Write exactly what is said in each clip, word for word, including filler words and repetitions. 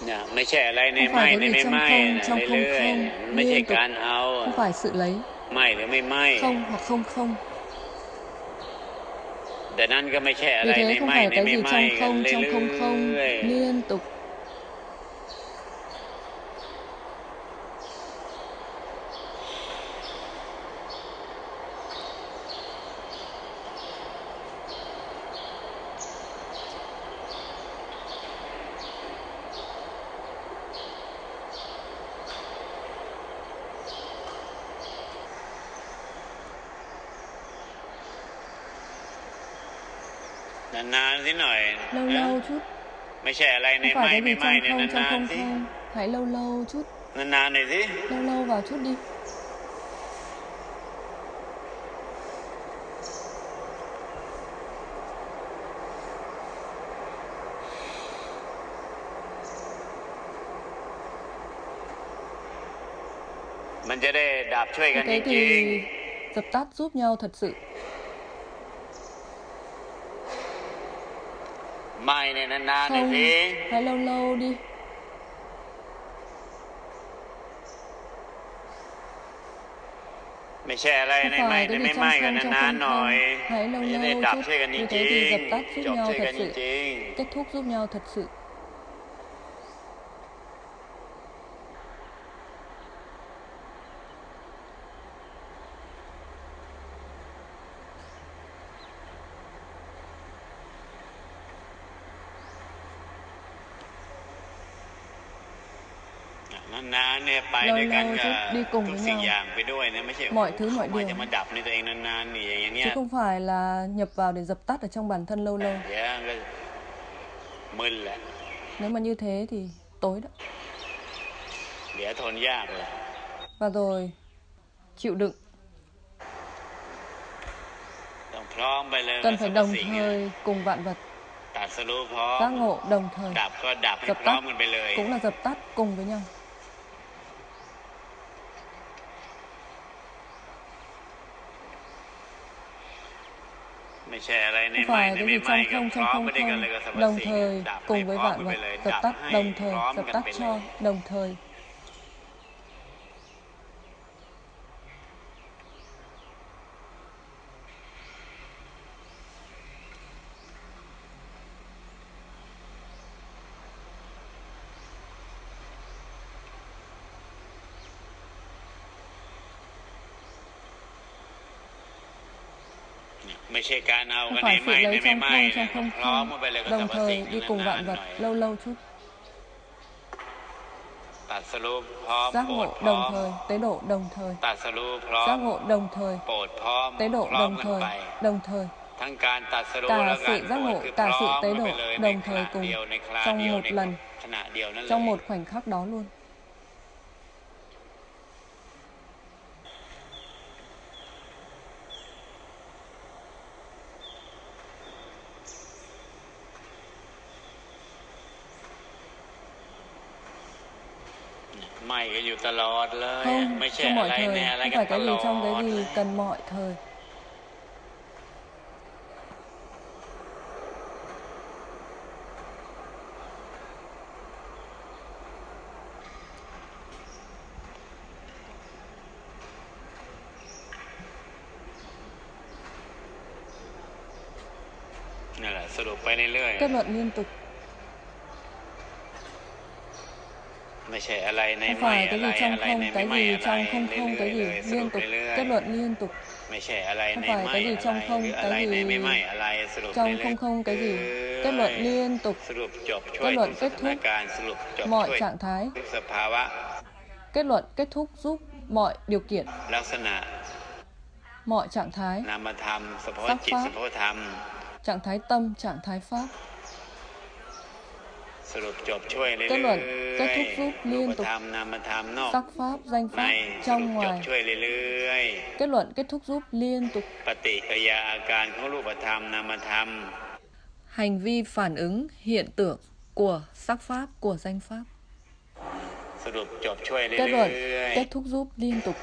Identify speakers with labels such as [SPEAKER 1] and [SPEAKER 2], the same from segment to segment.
[SPEAKER 1] เนี่ยไม่ใช่อะไรใน
[SPEAKER 2] Không
[SPEAKER 1] ไหม้
[SPEAKER 2] phải
[SPEAKER 1] ใน
[SPEAKER 2] cái gì
[SPEAKER 1] ไม่
[SPEAKER 2] trong
[SPEAKER 1] ไหม้
[SPEAKER 2] không,
[SPEAKER 1] นะ
[SPEAKER 2] trong không
[SPEAKER 1] เรื่อย
[SPEAKER 2] không,
[SPEAKER 1] ๆมันไม่ใช่
[SPEAKER 2] liên tục.
[SPEAKER 1] การเอา
[SPEAKER 2] Không phải sự lấy.
[SPEAKER 1] ไหม้หรือไม่ไหม้
[SPEAKER 2] Không hoặc không không.
[SPEAKER 1] แต่นั่นก็ไม่ใช่อะ
[SPEAKER 2] Vì
[SPEAKER 1] ไรใน
[SPEAKER 2] thế không
[SPEAKER 1] ไหม้
[SPEAKER 2] phải
[SPEAKER 1] ใน
[SPEAKER 2] cái
[SPEAKER 1] ไม่
[SPEAKER 2] gì
[SPEAKER 1] ไหม้
[SPEAKER 2] trong
[SPEAKER 1] กัน
[SPEAKER 2] không,
[SPEAKER 1] เรื่
[SPEAKER 2] trong không không,
[SPEAKER 1] อย
[SPEAKER 2] liên tục.
[SPEAKER 1] ๆนานๆสิหน่อย
[SPEAKER 2] Lâu
[SPEAKER 1] นะ
[SPEAKER 2] lâu chút.
[SPEAKER 1] ไม่ใช่อะไรใน
[SPEAKER 2] Không
[SPEAKER 1] ไหม้
[SPEAKER 2] phải cái
[SPEAKER 1] ไม่
[SPEAKER 2] gì
[SPEAKER 1] ไหม้
[SPEAKER 2] trong
[SPEAKER 1] เนี่ย
[SPEAKER 2] không, trong
[SPEAKER 1] นาน
[SPEAKER 2] không
[SPEAKER 1] ๆสิ
[SPEAKER 2] không. Hãy lâu lâu chút.
[SPEAKER 1] นานๆหน่อยสิ
[SPEAKER 2] Lâu lâu vào chút đi.
[SPEAKER 1] มันจะได้ดับช่วยกัน
[SPEAKER 2] Như
[SPEAKER 1] จ
[SPEAKER 2] thế
[SPEAKER 1] ริง
[SPEAKER 2] thì dập tắt giúp nhau thật sự.
[SPEAKER 1] ๆไหม้เนี่ยนานๆหน่อย
[SPEAKER 2] Không,
[SPEAKER 1] สิ
[SPEAKER 2] hãy lâu lâu đi.
[SPEAKER 1] ไม่ใช่อะไร
[SPEAKER 2] Không
[SPEAKER 1] ในไหม้
[SPEAKER 2] phải
[SPEAKER 1] ใน
[SPEAKER 2] cái gì
[SPEAKER 1] ไม่
[SPEAKER 2] trong
[SPEAKER 1] ไหม้กัน
[SPEAKER 2] không, trong
[SPEAKER 1] นาน
[SPEAKER 2] không
[SPEAKER 1] ๆหน่อย
[SPEAKER 2] không. Hãy lâu
[SPEAKER 1] มันจะได้
[SPEAKER 2] lâu
[SPEAKER 1] ดับ
[SPEAKER 2] chút.
[SPEAKER 1] ช่วยกันจ
[SPEAKER 2] Như
[SPEAKER 1] ริ
[SPEAKER 2] thế
[SPEAKER 1] ง
[SPEAKER 2] thì dập tắt
[SPEAKER 1] ๆ
[SPEAKER 2] giúp
[SPEAKER 1] จบ
[SPEAKER 2] nhau
[SPEAKER 1] ช่วย
[SPEAKER 2] thật
[SPEAKER 1] กันจ
[SPEAKER 2] sự.
[SPEAKER 1] ริง
[SPEAKER 2] Kết thúc giúp nhau thật sự.
[SPEAKER 1] ๆนานๆเนี่ยไป
[SPEAKER 2] Lâu
[SPEAKER 1] ด้วยกัน
[SPEAKER 2] lâu
[SPEAKER 1] ก็
[SPEAKER 2] chút đi cùng
[SPEAKER 1] ทุก
[SPEAKER 2] với
[SPEAKER 1] สิ่ง
[SPEAKER 2] nhau.
[SPEAKER 1] อย่างไปด้วยนะไม่ใช่
[SPEAKER 2] Mọi thứ
[SPEAKER 1] เขา
[SPEAKER 2] mọi
[SPEAKER 1] มา
[SPEAKER 2] điều.
[SPEAKER 1] จะมาดับในตัวเองนานๆนี่อย่างเงี้
[SPEAKER 2] Chứ
[SPEAKER 1] ย
[SPEAKER 2] không phải là nhập vào để dập tắt ở trong bản thân lâu lâu.
[SPEAKER 1] เดี๋ยวก็มึนแหละ
[SPEAKER 2] Nếu mà như thế thì tối đó.
[SPEAKER 1] เดี๋ยวทนยากเลย
[SPEAKER 2] Và rồi chịu đựng.
[SPEAKER 1] ต้องพร้อมไปเลย
[SPEAKER 2] Cần
[SPEAKER 1] กับ
[SPEAKER 2] phải
[SPEAKER 1] สรรพ
[SPEAKER 2] đồng
[SPEAKER 1] สิ่ง
[SPEAKER 2] thời cùng vạn vật.
[SPEAKER 1] ตรัสรู้พร้อม
[SPEAKER 2] Giác ngộ đồng thời.
[SPEAKER 1] ดับก็ดับให้
[SPEAKER 2] Dập
[SPEAKER 1] พร้อม
[SPEAKER 2] tắt
[SPEAKER 1] กันไปเลย
[SPEAKER 2] cũng là dập tắt cùng với nhau.
[SPEAKER 1] ไม่ใช่อะไรใน
[SPEAKER 2] Không
[SPEAKER 1] ไหม้
[SPEAKER 2] phải
[SPEAKER 1] ใน
[SPEAKER 2] cái
[SPEAKER 1] ไม่
[SPEAKER 2] gì
[SPEAKER 1] ไหม้
[SPEAKER 2] trong
[SPEAKER 1] ก็
[SPEAKER 2] không,
[SPEAKER 1] พ
[SPEAKER 2] trong
[SPEAKER 1] ร้อม
[SPEAKER 2] không
[SPEAKER 1] ไปด้วยกัน
[SPEAKER 2] không.
[SPEAKER 1] เลยกับสรรพ
[SPEAKER 2] Đồng
[SPEAKER 1] สิ่ง
[SPEAKER 2] thời
[SPEAKER 1] ดับให้
[SPEAKER 2] cùng với
[SPEAKER 1] พร้อม
[SPEAKER 2] vạn
[SPEAKER 1] กันไป
[SPEAKER 2] vật.
[SPEAKER 1] เลย
[SPEAKER 2] Dập
[SPEAKER 1] ดับ
[SPEAKER 2] tắt
[SPEAKER 1] ให้
[SPEAKER 2] đồng
[SPEAKER 1] พร้อ
[SPEAKER 2] thời.
[SPEAKER 1] ม
[SPEAKER 2] Dập
[SPEAKER 1] กัน
[SPEAKER 2] tắt
[SPEAKER 1] ไปเล
[SPEAKER 2] cho
[SPEAKER 1] ย
[SPEAKER 2] đồng thời.
[SPEAKER 1] ไม่ใช่การเอา
[SPEAKER 2] Không
[SPEAKER 1] กันใน
[SPEAKER 2] phải
[SPEAKER 1] ไห
[SPEAKER 2] sự
[SPEAKER 1] ม้ใน
[SPEAKER 2] lấy
[SPEAKER 1] ไม่
[SPEAKER 2] trong
[SPEAKER 1] ไหม้
[SPEAKER 2] không,
[SPEAKER 1] นะ
[SPEAKER 2] trong không
[SPEAKER 1] พร้อม
[SPEAKER 2] không.
[SPEAKER 1] กันไปเลยกับสร
[SPEAKER 2] Đồng
[SPEAKER 1] รพสิ่ง
[SPEAKER 2] thời đi cùng
[SPEAKER 1] นาน
[SPEAKER 2] vạn
[SPEAKER 1] ๆห
[SPEAKER 2] vật.
[SPEAKER 1] น่อย
[SPEAKER 2] Lâu lâu chút.
[SPEAKER 1] ตรัสรู้พร้อม
[SPEAKER 2] Giác
[SPEAKER 1] โปรด
[SPEAKER 2] ngộ
[SPEAKER 1] พร้อ
[SPEAKER 2] đồng
[SPEAKER 1] ม
[SPEAKER 2] thời. Tế độ đồng thời.
[SPEAKER 1] ตรัสรู้พร้อ
[SPEAKER 2] Giác
[SPEAKER 1] ม
[SPEAKER 2] ngộ đồng thời.
[SPEAKER 1] โปรดพร้อม
[SPEAKER 2] Tế độ
[SPEAKER 1] พร้อม
[SPEAKER 2] đồng
[SPEAKER 1] กัน
[SPEAKER 2] thời.
[SPEAKER 1] ไป
[SPEAKER 2] Đồng thời.
[SPEAKER 1] ทั้งการตรัสรู้และ
[SPEAKER 2] Cả
[SPEAKER 1] การ
[SPEAKER 2] sự
[SPEAKER 1] โปร
[SPEAKER 2] giác
[SPEAKER 1] ด
[SPEAKER 2] ngộ,
[SPEAKER 1] คือพ
[SPEAKER 2] cả
[SPEAKER 1] ร้อ
[SPEAKER 2] sự
[SPEAKER 1] ม
[SPEAKER 2] tế
[SPEAKER 1] กันไป
[SPEAKER 2] độ
[SPEAKER 1] เลยใน
[SPEAKER 2] đồng
[SPEAKER 1] ขณะ
[SPEAKER 2] thời cùng.
[SPEAKER 1] เดียวในครา
[SPEAKER 2] Trong
[SPEAKER 1] เดียว
[SPEAKER 2] một
[SPEAKER 1] ใน
[SPEAKER 2] lần.
[SPEAKER 1] ขณะเดียวนั่นเลย
[SPEAKER 2] Trong một khoảnh khắc đó luôn.
[SPEAKER 1] ไหม้ก็อยู่ตลอดเลย
[SPEAKER 2] Không,
[SPEAKER 1] ไม่ใช่
[SPEAKER 2] trong
[SPEAKER 1] อะ
[SPEAKER 2] mọi
[SPEAKER 1] ไร
[SPEAKER 2] thời.
[SPEAKER 1] ในอะไร
[SPEAKER 2] Không
[SPEAKER 1] กัน
[SPEAKER 2] phải
[SPEAKER 1] ต
[SPEAKER 2] cái
[SPEAKER 1] ล
[SPEAKER 2] gì
[SPEAKER 1] อ
[SPEAKER 2] trong cái
[SPEAKER 1] ด
[SPEAKER 2] gì
[SPEAKER 1] เลย
[SPEAKER 2] cần mọi thời.
[SPEAKER 1] นั่นแหละสรุปไปเรื่อย
[SPEAKER 2] Kết luận liên tục.
[SPEAKER 1] ๆไม่ใช่อะไรใน
[SPEAKER 2] Không
[SPEAKER 1] ไหม้
[SPEAKER 2] phải
[SPEAKER 1] อะ
[SPEAKER 2] cái
[SPEAKER 1] ไร
[SPEAKER 2] gì trong
[SPEAKER 1] อะไรใน
[SPEAKER 2] không,
[SPEAKER 1] ไม่
[SPEAKER 2] cái
[SPEAKER 1] ไหม้
[SPEAKER 2] gì
[SPEAKER 1] อะไร
[SPEAKER 2] trong không
[SPEAKER 1] เรื่
[SPEAKER 2] không,
[SPEAKER 1] อย
[SPEAKER 2] cái
[SPEAKER 1] ๆเล
[SPEAKER 2] gì
[SPEAKER 1] ยสรุ
[SPEAKER 2] liên
[SPEAKER 1] ป
[SPEAKER 2] tục.
[SPEAKER 1] เรื่อย
[SPEAKER 2] Kết luận liên tục.
[SPEAKER 1] ๆไม่ใช่อะไร
[SPEAKER 2] Không
[SPEAKER 1] ใน
[SPEAKER 2] phải
[SPEAKER 1] ไหม้
[SPEAKER 2] cái gì
[SPEAKER 1] อะไร
[SPEAKER 2] trong
[SPEAKER 1] ห
[SPEAKER 2] không,
[SPEAKER 1] รืออะไร
[SPEAKER 2] cái
[SPEAKER 1] ในไม่ไหม้
[SPEAKER 2] gì
[SPEAKER 1] อะไรสรุป
[SPEAKER 2] trong
[SPEAKER 1] เรื่อย
[SPEAKER 2] không không, cái gì.
[SPEAKER 1] ๆ
[SPEAKER 2] Kết luận liên tục.
[SPEAKER 1] สรุปจบช่วย
[SPEAKER 2] Kết
[SPEAKER 1] ทุ
[SPEAKER 2] luận
[SPEAKER 1] กส
[SPEAKER 2] kết
[SPEAKER 1] ถาน
[SPEAKER 2] thúc
[SPEAKER 1] การณ์สรุปจบ
[SPEAKER 2] mọi
[SPEAKER 1] ช่วย
[SPEAKER 2] trạng thái.
[SPEAKER 1] ทุกสภาวะ
[SPEAKER 2] Kết luận kết thúc giúp mọi điều kiện.
[SPEAKER 1] ลักษณะ
[SPEAKER 2] Mọi trạng thái.
[SPEAKER 1] นามธรรมสภาวะ
[SPEAKER 2] Sắc
[SPEAKER 1] จิต
[SPEAKER 2] pháp.
[SPEAKER 1] สภาวะธรรม
[SPEAKER 2] Trạng thái tâm, trạng thái pháp.
[SPEAKER 1] สรุปจบช่วยเรื่อย
[SPEAKER 2] Kết luận kết thúc
[SPEAKER 1] ๆ
[SPEAKER 2] giúp
[SPEAKER 1] รูป
[SPEAKER 2] liên tục.
[SPEAKER 1] ธรรมนามธรรมนอก
[SPEAKER 2] Sắc pháp, danh
[SPEAKER 1] ใน
[SPEAKER 2] pháp,
[SPEAKER 1] สรุป
[SPEAKER 2] trong
[SPEAKER 1] จบ
[SPEAKER 2] ngoài.
[SPEAKER 1] ช่วยเรื่อย
[SPEAKER 2] Kết luận kết thúc giúp liên tục.
[SPEAKER 1] ๆ ปฏิกิริยาอาการของรูปธรรมนามธรรม
[SPEAKER 2] Hành vi phản ứng hiện tượng của sắc pháp, của danh pháp.
[SPEAKER 1] สรุปจบช่วยเรื่
[SPEAKER 2] Kết luận
[SPEAKER 1] อย
[SPEAKER 2] kết thúc giúp liên tục.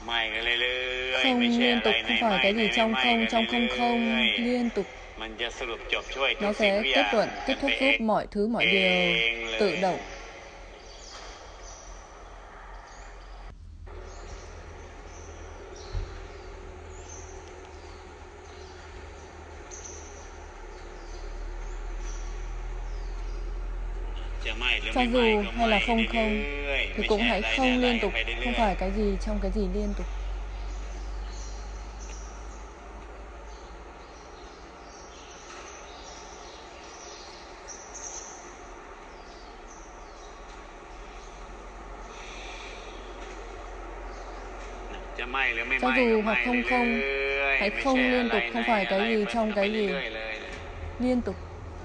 [SPEAKER 2] Không liên tục không phải cái gì trong không, trong không không, liên tục. Nó sẽ kết luận, kết thúc giúp mọi thứ, mọi điều tự động. Cho dù hay là không không thì cũng hãy không liên tục, không phải cái gì trong cái gì liên tục. Cho dù hoặc không không, hãy không liên tục, không phải cái gì trong cái gì liên tục.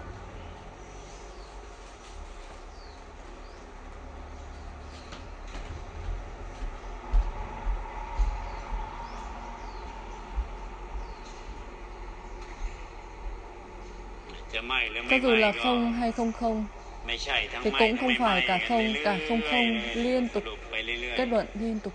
[SPEAKER 2] Cho dù là không hay không không thì cũng không phải cả không, cả không không, liên tục, kết luận liên tục.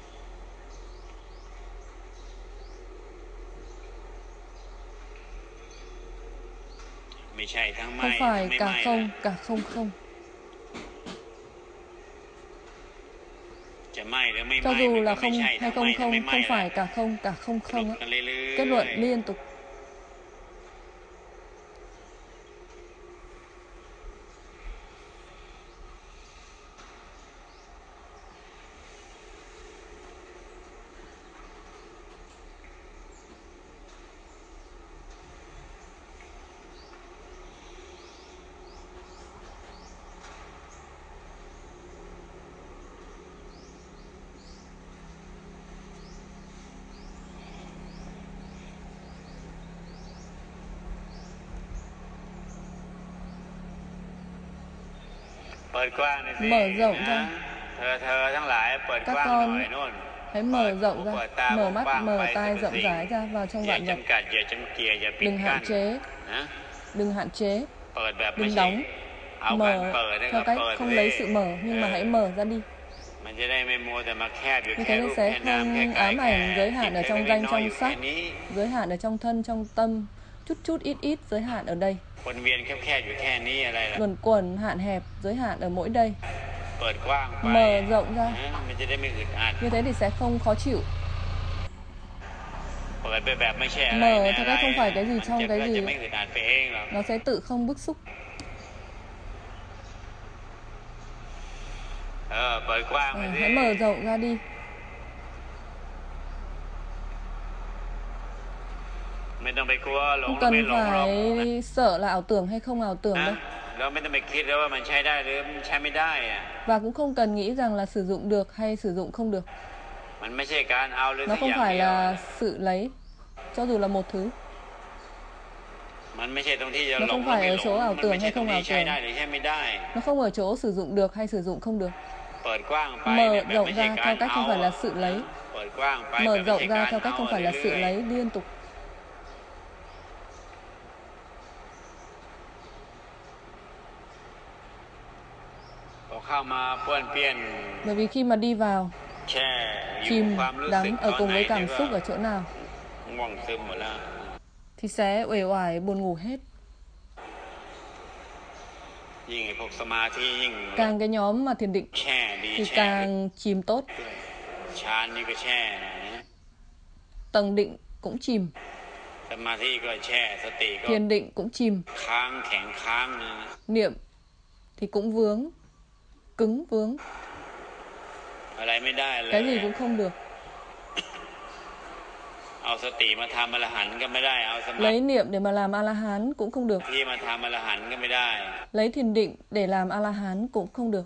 [SPEAKER 2] Không phải cả không, cả không không. Cho dù là không hay không không, không phải cả không, cả không không, kết luận liên tục. Mở rộng ra. Các con hãy mở rộng ra, mở mắt, mở tai rộng rãi ra vào trong vạn vật. Đừng hạn chế, đừng hạn chế, đừng đóng. Mở theo cách không lấy sự mở, nhưng mà hãy mở ra đi. Như thế nên sẽ không ám ảnh giới hạn ở trong danh, trong sắc, giới hạn ở trong thân, trong tâm, chút chút ít ít giới hạn ở đây. Luẩn quẩn hạn hẹp, giới hạn ở mỗi đây. Mở rộng ra. Như thế thì sẽ không khó chịu. Mở theo cách không phải cái gì trong cái gì, nó sẽ tự không bức xúc. À, hãy mở rộng ra đi. Không cần phải sợ là ảo tưởng hay không ảo tưởng đâu. Và cũng không cần nghĩ rằng là sử dụng được hay sử dụng không được. Nó không phải là sự lấy, cho dù là một thứ. Nó không phải ở chỗ ảo tưởng hay không ảo tưởng. Nó không ở chỗ sử dụng được hay sử dụng không được. Mở rộng ra theo cách không phải là sự lấy. Mở rộng ra theo cách không phải là sự lấy liên tục. Bởi vì khi mà đi vào, chìm đắm ở cùng với cảm xúc ở chỗ nào thì sẽ uể oải buồn ngủ hết. Càng cái nhóm mà thiền định thì càng chìm tốt. Tầng định cũng chìm, thiền định cũng chìm, niệm thì cũng vướng, cứng vướng. Cái gì cũng không được. Lấy niệm để mà làm A-la-hán cũng không được. Lấy thiền định để làm A-la-hán cũng không được.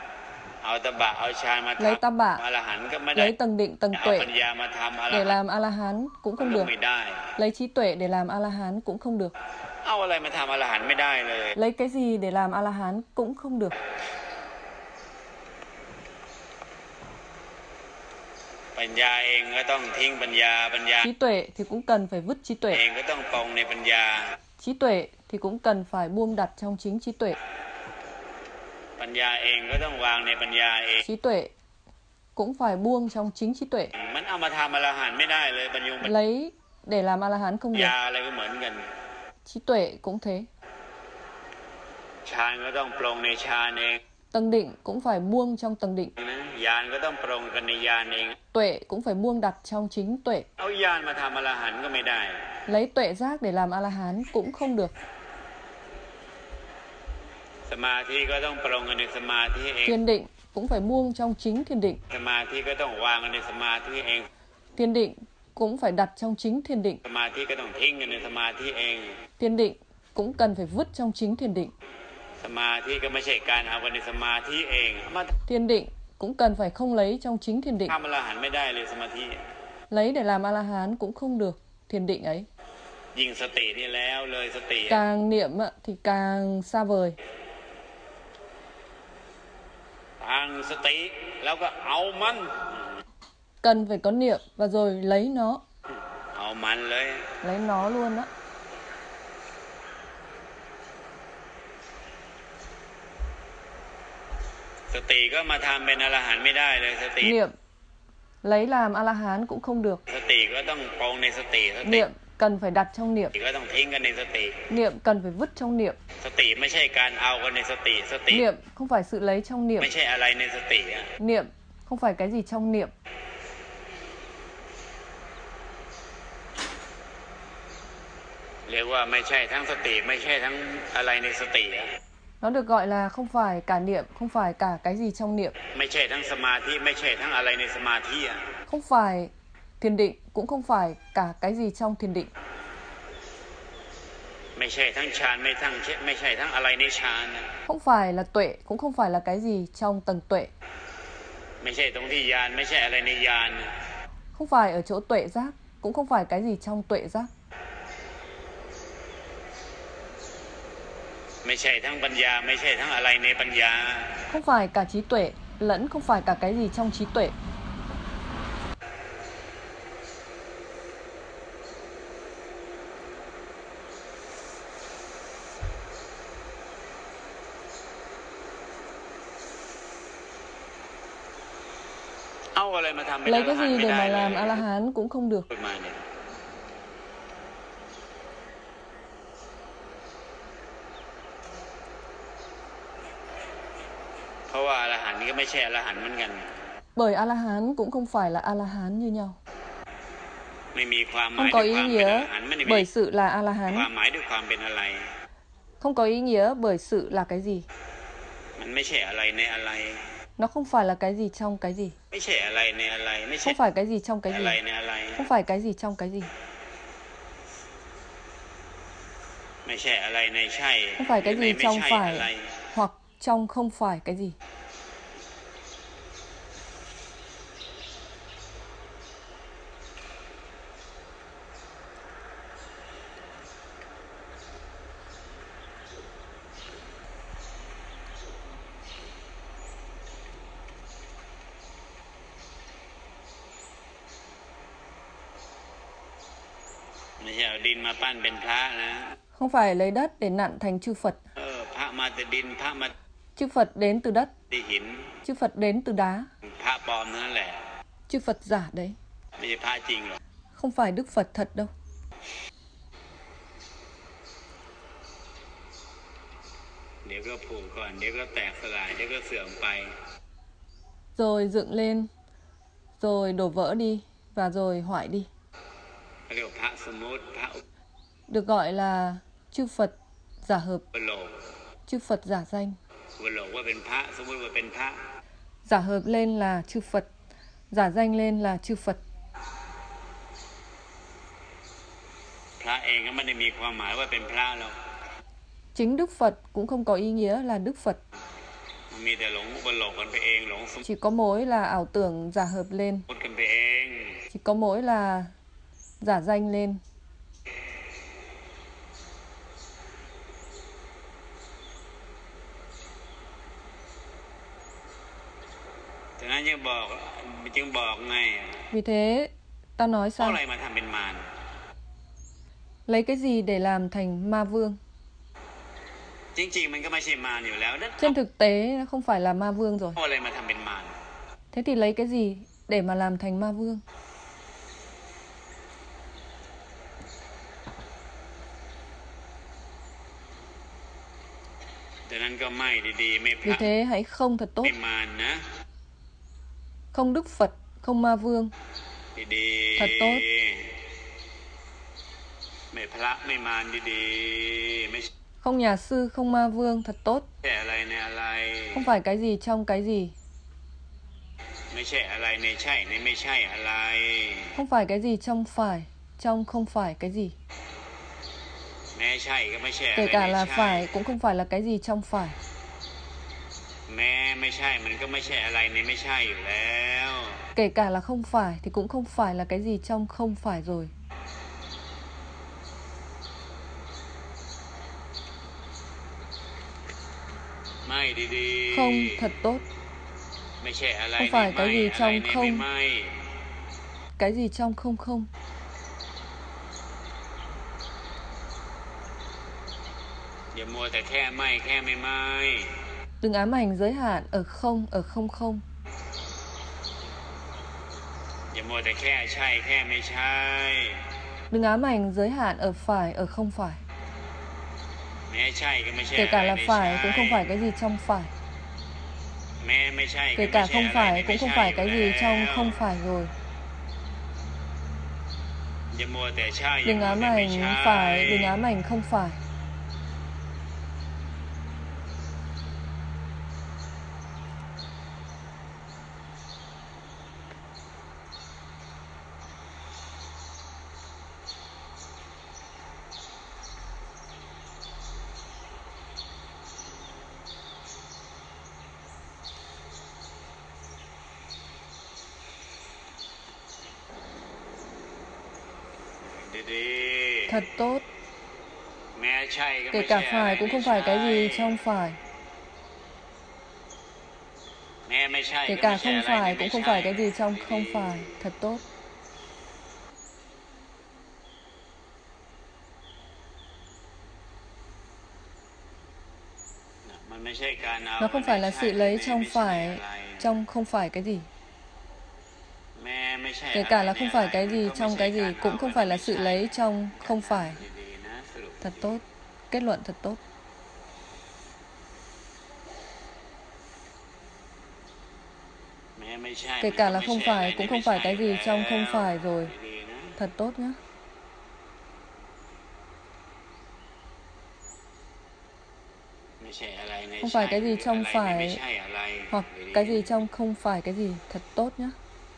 [SPEAKER 2] Lấy tam bạ, lấy tầng định, tầng tuệ để làm A-la-hán cũng không được. Lấy trí tuệ để làm A-la-hán cũng không được. Lấy cái gì để làm A-la-hán cũng không được. Trí tuệ thì cũng cần phải vứt trí tuệ. Trí tuệ thì cũng cần phải buông đặt trong chính trí tuệ. Trí tuệ cũng phải buông trong chính trí tuệ.
[SPEAKER 1] เอามาทำอรหันต์ไม่ได้เลยปัญญา
[SPEAKER 2] lấy để làm a la hán không được.
[SPEAKER 1] ยาอะไรก็เหมือนกัน
[SPEAKER 2] Trí tuệ cũng thế.
[SPEAKER 1] ฌานก็ต้องปรงในฌานเอง
[SPEAKER 2] Tầng định cũng phải buông trong tầng định.
[SPEAKER 1] ญาณก็ต้องปรงกันในญาณเอง
[SPEAKER 2] Tuệ cũng phải buông đặt trong chính tuệ.
[SPEAKER 1] เอาญาณมาทำอรหันต์ก็ไม่ได้
[SPEAKER 2] Lấy tuệ giác để làm a la hán cũng không được.
[SPEAKER 1] สมาธิก็ต้องปรงกันในสมาธิเอง
[SPEAKER 2] Thiền định cũng phải buông trong chính thiền định.
[SPEAKER 1] สมาธิก็ต้องวางกันในสมาธิเอง
[SPEAKER 2] Thiền định cũng phải đặt trong chính thiền định.
[SPEAKER 1] สมาธิก็ต้องทิ้งกันในสมาธิเอง
[SPEAKER 2] Thiền định cũng cần phải vứt trong chính thiền định.
[SPEAKER 1] สมาธิก็ไม่ใช่การเอากันในสมาธิเองมา
[SPEAKER 2] Thiền định cũng cần phải không lấy trong chính thiền định.
[SPEAKER 1] ทำอรหันต์ไม่ได้เลยสมาธิ
[SPEAKER 2] Lấy để làm a la hán cũng không được thiền định ấy.
[SPEAKER 1] ยิ่งสตินี่แล้วเลยสติ
[SPEAKER 2] Càng niệm thì càng xa vời.
[SPEAKER 1] ตั้งสติแล้วก็เอามัน
[SPEAKER 2] Cần phải có niệm và rồi lấy nó.
[SPEAKER 1] เอามันเลย
[SPEAKER 2] Lấy nó luôn đó.
[SPEAKER 1] สติก็มาทำเป็นอรหันต์ไม่ได้เลยสติ
[SPEAKER 2] Niệm lấy làm a la hán cũng không được.
[SPEAKER 1] สติก็ต้องปรงในสติสติ
[SPEAKER 2] Niệm cần phải đặt trong niệm.
[SPEAKER 1] ก็ต้องทิ้งกันในสติ
[SPEAKER 2] Niệm cần phải vứt trong niệm.
[SPEAKER 1] สติไม่ใช่การเอากันในสติสติ
[SPEAKER 2] Niệm không phải sự lấy trong niệm.
[SPEAKER 1] ไม่ใช่อะไรในสติอะ
[SPEAKER 2] Niệm không phải cái gì trong niệm.
[SPEAKER 1] เรียกว่าไม่ใช่ทั้งสติไม่ใช่ทั้งอะไรในสติอะ
[SPEAKER 2] Nó được gọi là không phải cả niệm, không phải cả cái gì trong niệm.
[SPEAKER 1] ไม่ใช่ทั้งสมาธิไม่ใช่ทั้งอะไรในสมาธิอะ
[SPEAKER 2] Không phải thiền định, cũng không phải cả cái gì trong thiền định.
[SPEAKER 1] ไม่ใช่ทั้งฌานไม่ทั้งไม่ใช่ทั้งอะไรในฌานอะ
[SPEAKER 2] Không phải là tuệ, cũng không phải là cái gì trong tầng tuệ.
[SPEAKER 1] ไม่ใช่ตรงที่ญาณไม่ใช่อะไรในญาณอะ
[SPEAKER 2] Không phải ở chỗ tuệ giác, cũng không phải cái gì trong tuệ giác.
[SPEAKER 1] ไม่ใช่ทั้งปัญญาไม่ใช่ทั้งอะไรในปัญญา
[SPEAKER 2] Không phải cả trí tuệ, lẫn không phải cả cái gì trong trí tuệ.
[SPEAKER 1] เอาอะไรมาทำเป็นอ
[SPEAKER 2] Lấy
[SPEAKER 1] ร
[SPEAKER 2] cái
[SPEAKER 1] หันต์
[SPEAKER 2] gì
[SPEAKER 1] ไม่
[SPEAKER 2] để
[SPEAKER 1] ได้
[SPEAKER 2] mà
[SPEAKER 1] เลย
[SPEAKER 2] làm a la hán cũng không được.
[SPEAKER 1] พูดมาเนี่ยเพราะว่าอรหันต์ก็ไม่ใช่อรหันต์เหมือนกัน
[SPEAKER 2] Bởi a la hán cũng không phải là a la hán như nhau.
[SPEAKER 1] ไม่มีความห
[SPEAKER 2] Không
[SPEAKER 1] มาย
[SPEAKER 2] có
[SPEAKER 1] ด้วย
[SPEAKER 2] ý
[SPEAKER 1] ความเป็นอ
[SPEAKER 2] nghĩa
[SPEAKER 1] รหันต์ไม่ได้มี
[SPEAKER 2] bởi sự là a la
[SPEAKER 1] ควา
[SPEAKER 2] hán.
[SPEAKER 1] มหมายด้วยความเป็นอะไร
[SPEAKER 2] Không có ý nghĩa bởi sự là cái gì.
[SPEAKER 1] มันไม่ใช่อะไรในอะไร
[SPEAKER 2] Nó không phải là cái gì trong cái gì.
[SPEAKER 1] ไม่ใช่อะไรในอะไรไม่ใช่
[SPEAKER 2] Không phải cái gì trong cái
[SPEAKER 1] อะไร
[SPEAKER 2] gì.
[SPEAKER 1] ในอะไร
[SPEAKER 2] Không phải cái gì trong cái gì.
[SPEAKER 1] ไม่ใช่อะไรในใช่
[SPEAKER 2] Không phải cái
[SPEAKER 1] หรือ
[SPEAKER 2] gì
[SPEAKER 1] ไม่
[SPEAKER 2] trong
[SPEAKER 1] ใช่อะไร
[SPEAKER 2] phải hoặc trong không phải cái gì.
[SPEAKER 1] ไม่ใช่เอาดินมาปั้นเป็นพระนะ
[SPEAKER 2] Không phải lấy đất để nặn thành chư Phật.
[SPEAKER 1] เออพระมาแต่ดินพระมา
[SPEAKER 2] Chư Phật đến từ đất,
[SPEAKER 1] ที่หิน
[SPEAKER 2] chư Phật đến từ đá.
[SPEAKER 1] พระปลอมเท่านั้นแหละ
[SPEAKER 2] Chư Phật giả đấy.
[SPEAKER 1] ไม่ใช่พระจริงหรอก
[SPEAKER 2] Không phải Đức Phật thật đâu.
[SPEAKER 1] เดี๋ยวก็ผุก่อนเดี๋ยวก็แตกสลายเดี๋ยวก็เสื่อมไป
[SPEAKER 2] Rồi dựng lên, rồi đổ vỡ đi và rồi hoại đi.
[SPEAKER 1] เขาเรียกว่าพระสมมติพระ
[SPEAKER 2] Được gọi là chư Phật giả hợp,
[SPEAKER 1] อุปโลก
[SPEAKER 2] chư Phật giả danh.
[SPEAKER 1] อุปโลกว่าเป็นพระสมมติว่าเป็นพระ
[SPEAKER 2] Giả hợp lên là chư Phật, giả danh lên là chư Phật.
[SPEAKER 1] พระเองก็ไม่ได้มีความหมายว่าเป็นพระหรอก
[SPEAKER 2] Chính Đức Phật cũng không có ý nghĩa là Đức Phật.
[SPEAKER 1] มันมีแต่หลงอุปโลกกันไปเองหลงสม
[SPEAKER 2] Chỉ có mỗi là ảo tưởng giả hợp lên,
[SPEAKER 1] มติกันไปเอง
[SPEAKER 2] chỉ có mỗi là giả danh lên.
[SPEAKER 1] ฉะนั้นจึงบอกจึงบอกไง
[SPEAKER 2] Vì thế, ta nói
[SPEAKER 1] เพราะ
[SPEAKER 2] sao?
[SPEAKER 1] อะไรมาทำเป็นมาร
[SPEAKER 2] Lấy cái gì để làm thành ma vương?
[SPEAKER 1] จริงๆมันก็ไม่ใช่มารอยู่แล้วนั่น
[SPEAKER 2] Trên thực tế, nó không phải là ma vương rồi.
[SPEAKER 1] เพราะอะไรมาทำเป็นมาร
[SPEAKER 2] Thế thì lấy cái gì để mà làm thành ma vương? Vì thế hãy không thật tốt. Không Đức Phật, không Ma Vương. Thật tốt. Không nhà sư, không Ma Vương. Thật tốt. Không phải cái gì trong cái gì. Không phải cái gì trong phải, trong không phải cái gì. Kể cả là phải cũng không phải là cái gì trong phải. Kể cả là không phải thì cũng không phải là cái gì trong không phải rồi. Không thật tốt. Không phải cái gì trong không. Cái gì trong không không. Đừng ám ảnh giới hạn ở không, ở không không. Đừng ám ảnh giới hạn ở phải, ở không phải. Kể cả là phải cũng không phải cái gì trong phải. Kể cả không phải cũng không phải cái gì trong không phải rồi. Đừng ám ảnh phải, đừng ám ảnh không phải. Thật tốt. Kể cả phải cũng không phải cái gì trong phải. Kể cả không phải cũng không phải cái gì trong không phải. Thật tốt. Nó không phải là sự lấy trong phải, trong không phải cái gì. Kể cả là không phải cái gì trong cái gì cũng không phải là sự lấy trong không phải. Thật tốt. Kết luận thật tốt. Kể cả là không phải cũng không phải cái gì trong không phải rồi. Thật tốt nhé. Không phải cái gì trong phải hoặc cái gì trong không phải cái gì. Thật tốt nhé.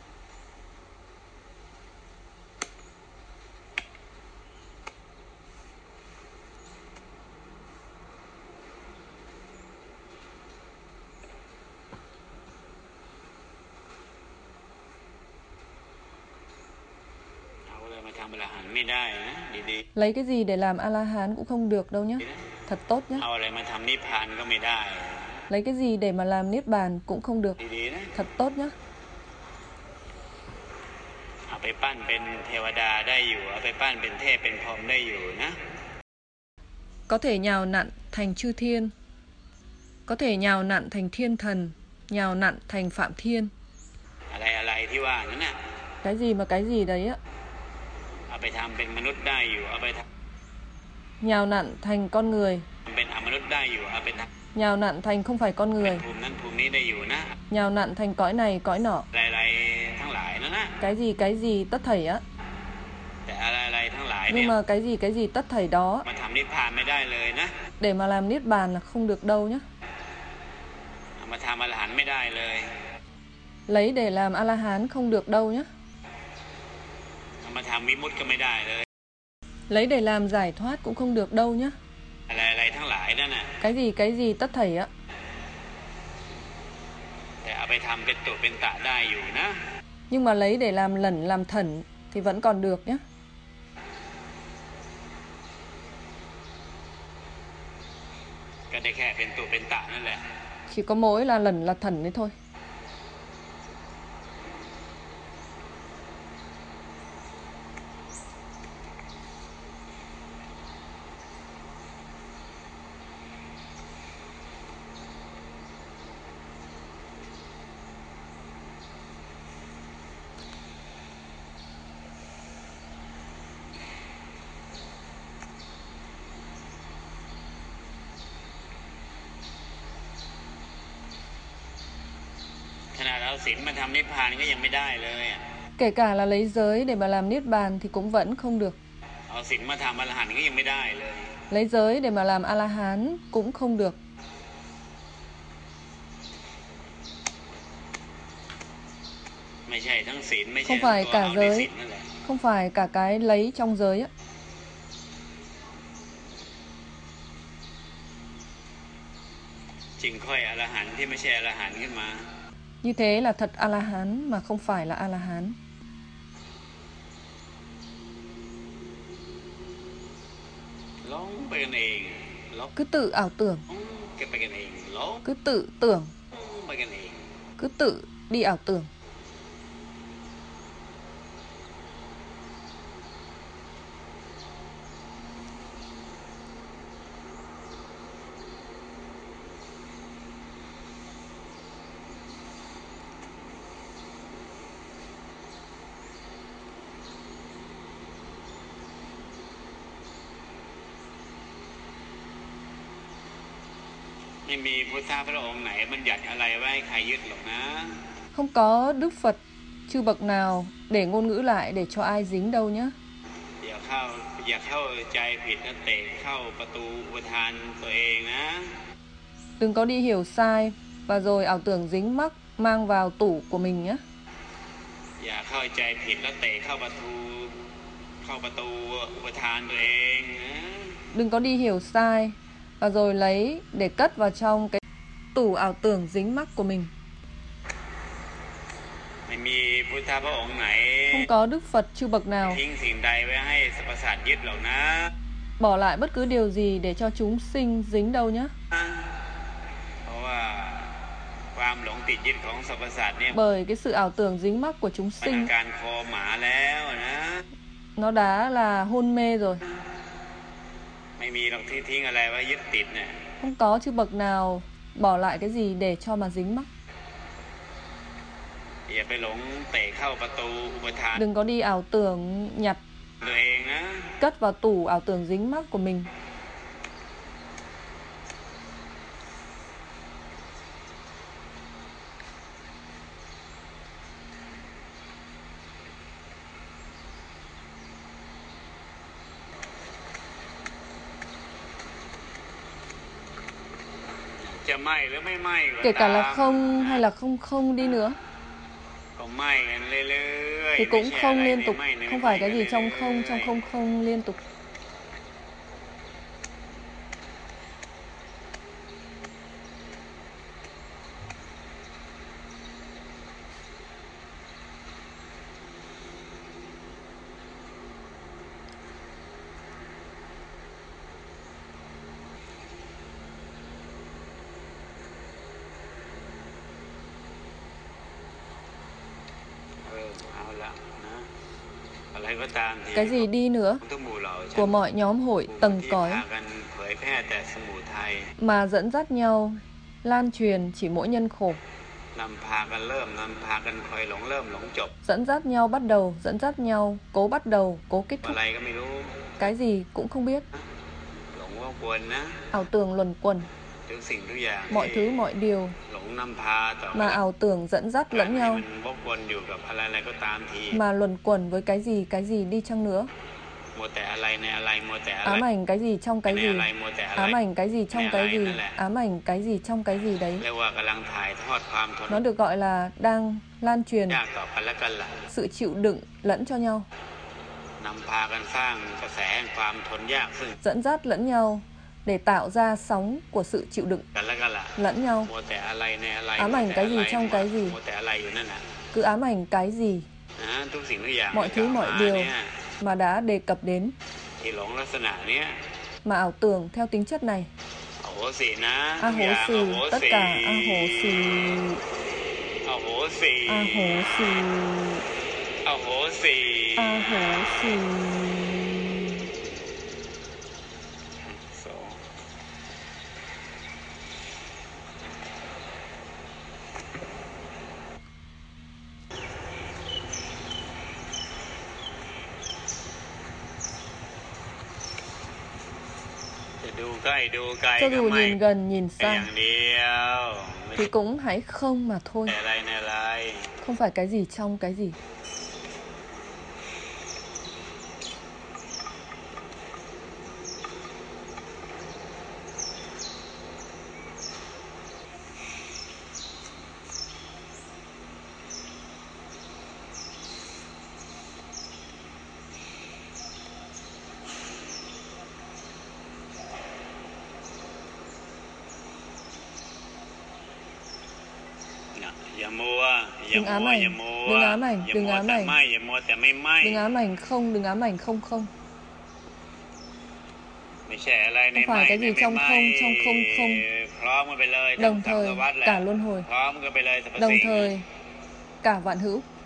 [SPEAKER 2] Lấy cái gì để làm A-la-hán cũng không được đâu nhé. Thật tốt nhé. Lấy cái gì để mà làm Niết Bàn cũng không được. Thật tốt nhé. Có thể nhào nặn thành chư thiên. Có thể nhào nặn thành thiên thần. Nhào nặn thành Phạm Thiên. Cái gì mà cái gì đấy á. Nhào nặn thành con người. Nhào nặn thành không phải con người. Nhào nặn thành cõi này cõi nọ. Cái gì cái gì tất thảy á. Nhưng mà cái gì cái gì tất thảy đó để mà làm Niết Bàn là không được đâu nhé. Lấy để làm A-la-hán không được đâu nhé. Lấy để làm giải thoát cũng không được đâu nhé. Cái gì cái gì tất thảy á. Nhưng mà lấy để làm lẩn làm thẩn thì vẫn còn được nhé. Chỉ có mỗi là lẩn là thẩn đấy thôi.
[SPEAKER 1] เอาศีลมาทำนิพพานก็ยังไม่ได้เลย
[SPEAKER 2] Kể cả là lấy giới để mà làm niết bàn thì cũng vẫn không được.
[SPEAKER 1] เอาศีลมาทำอรหันต์ก็ยังไม่ได้เลย
[SPEAKER 2] Lấy giới để mà làm A-la-hán cũng không được.
[SPEAKER 1] ไม่ใช่ทั้งศีลไม่ใช่
[SPEAKER 2] Không
[SPEAKER 1] ทั้ง
[SPEAKER 2] phải
[SPEAKER 1] ตัว
[SPEAKER 2] cả
[SPEAKER 1] เอาในศีล
[SPEAKER 2] giới,
[SPEAKER 1] นั่นแหละ
[SPEAKER 2] không phải cả cái lấy trong giới á.
[SPEAKER 1] จึงค่อยอรหันต์ที่ไม่ใช่อรหันต์ขึ้นมา
[SPEAKER 2] Như thế là thật A-la-hán mà không phải là A-la-hán.
[SPEAKER 1] หลงไปกันเองหลง
[SPEAKER 2] Cứ tự ảo tưởng,
[SPEAKER 1] ไปกันเองหลง
[SPEAKER 2] cứ tự tưởng,
[SPEAKER 1] ไปกันเอง
[SPEAKER 2] cứ tự đi ảo tưởng.
[SPEAKER 1] Khôngมีพุทธะพระองค์ไหนบัญญัติอะไรไว้ให้ใครยึดหรอกนะ
[SPEAKER 2] Không có Đức Phật chư bậc nào để ngôn ngữ lại để cho ai dính đâu nhé.
[SPEAKER 1] อย่าเข้าอย่าเข้าใจผิดนะเตะเข้าประตูอุปทานตัวเองนะ
[SPEAKER 2] Đừng có đi hiểu sai và rồi ảo tưởng dính mắc mang vào tủ của mình nhé.
[SPEAKER 1] อย่าเข้าใจผิดแล้วเตะเข้าประตูเข้าประตูอุปทานตัวเองนะ
[SPEAKER 2] Đừng có đi hiểu sai và rồi lấy để cất vào trong cái tủ ảo tưởng dính mắc của mình.
[SPEAKER 1] ไม่มีพุทธะพระองค์ไหน
[SPEAKER 2] Không có Đức Phật chư bậc nào
[SPEAKER 1] ทิ้งสิ่งใดไว้ให้สรรพสัตว์ยึดหรอกนะ
[SPEAKER 2] bỏ lại bất cứ điều gì để cho chúng sinh dính đâu nhé.
[SPEAKER 1] เพราะว่าความหลงติดยึดของสรรพสัตว์เนี่ย
[SPEAKER 2] Bởi cái sự ảo tưởng dính mắc của chúng
[SPEAKER 1] เป็นอา
[SPEAKER 2] sinh
[SPEAKER 1] การคอหมาแล้วนะ
[SPEAKER 2] nó đã là hôn mê rồi.
[SPEAKER 1] ไม่มีหรอกที่ทิ้งอะไรไว้ยึดติดเนี่ย
[SPEAKER 2] Không có chư bậc nào bỏ lại cái gì để cho mà dính mắc.
[SPEAKER 1] อย่าไปหลงเตะเข้าประตูอุปทาน
[SPEAKER 2] Đừng có đi ảo tưởng nhặt
[SPEAKER 1] ตัวเองนะ
[SPEAKER 2] cất vào tủ ảo tưởng dính mắc của mình. Kể cả là không hay là không không đi nữa thì cũng không liên tục, không phải cái gì trong không, trong không không liên tục. Cái gì đi nữa của mọi nhóm hội tầng cõi mà dẫn dắt nhau lan truyền chỉ mỗi nhân khổ, dẫn dắt nhau bắt đầu, dẫn dắt nhau cố bắt đầu, cố kết thúc. Cái gì cũng không biết, ảo tưởng luẩn quẩn, mọi thứ mọi điều mà ảo tưởng dẫn dắt lẫn nhau, mà luẩn quẩn với cái gì cái gì đi chăng nữa, ám ảnh cái gì trong cái gì, ám ảnh cái gì trong cái gì, ám ảnh cái gì trong cái gì đấy. Nó được gọi là đang lan truyền sự chịu đựng lẫn cho nhau, dẫn dắt lẫn nhau để tạo ra sóng của sự chịu đựng lẫn nhau. Ám ảnh cái gì trong cái gì, cứ ám ảnh cái gì, mọi thứ mọi điều mà đã đề cập đến, mà ảo tưởng theo tính chất này. A hố xì, tất cả a hố xì, a hố xì, a hố xì, a hố xì. Cho dù nhìn gần nhìn xa thì cũng hãy không mà thôi. Không phải cái gì trong cái gì. Đừng ám ảnh, đừng ám ảnh, đừng ám ảnh, đừng ám ảnh không, đừng ám ảnh không không. Không phải cái gì trong không, trong không không. Đồng thời cả luân hồi, đồng thời cả vạn hữu.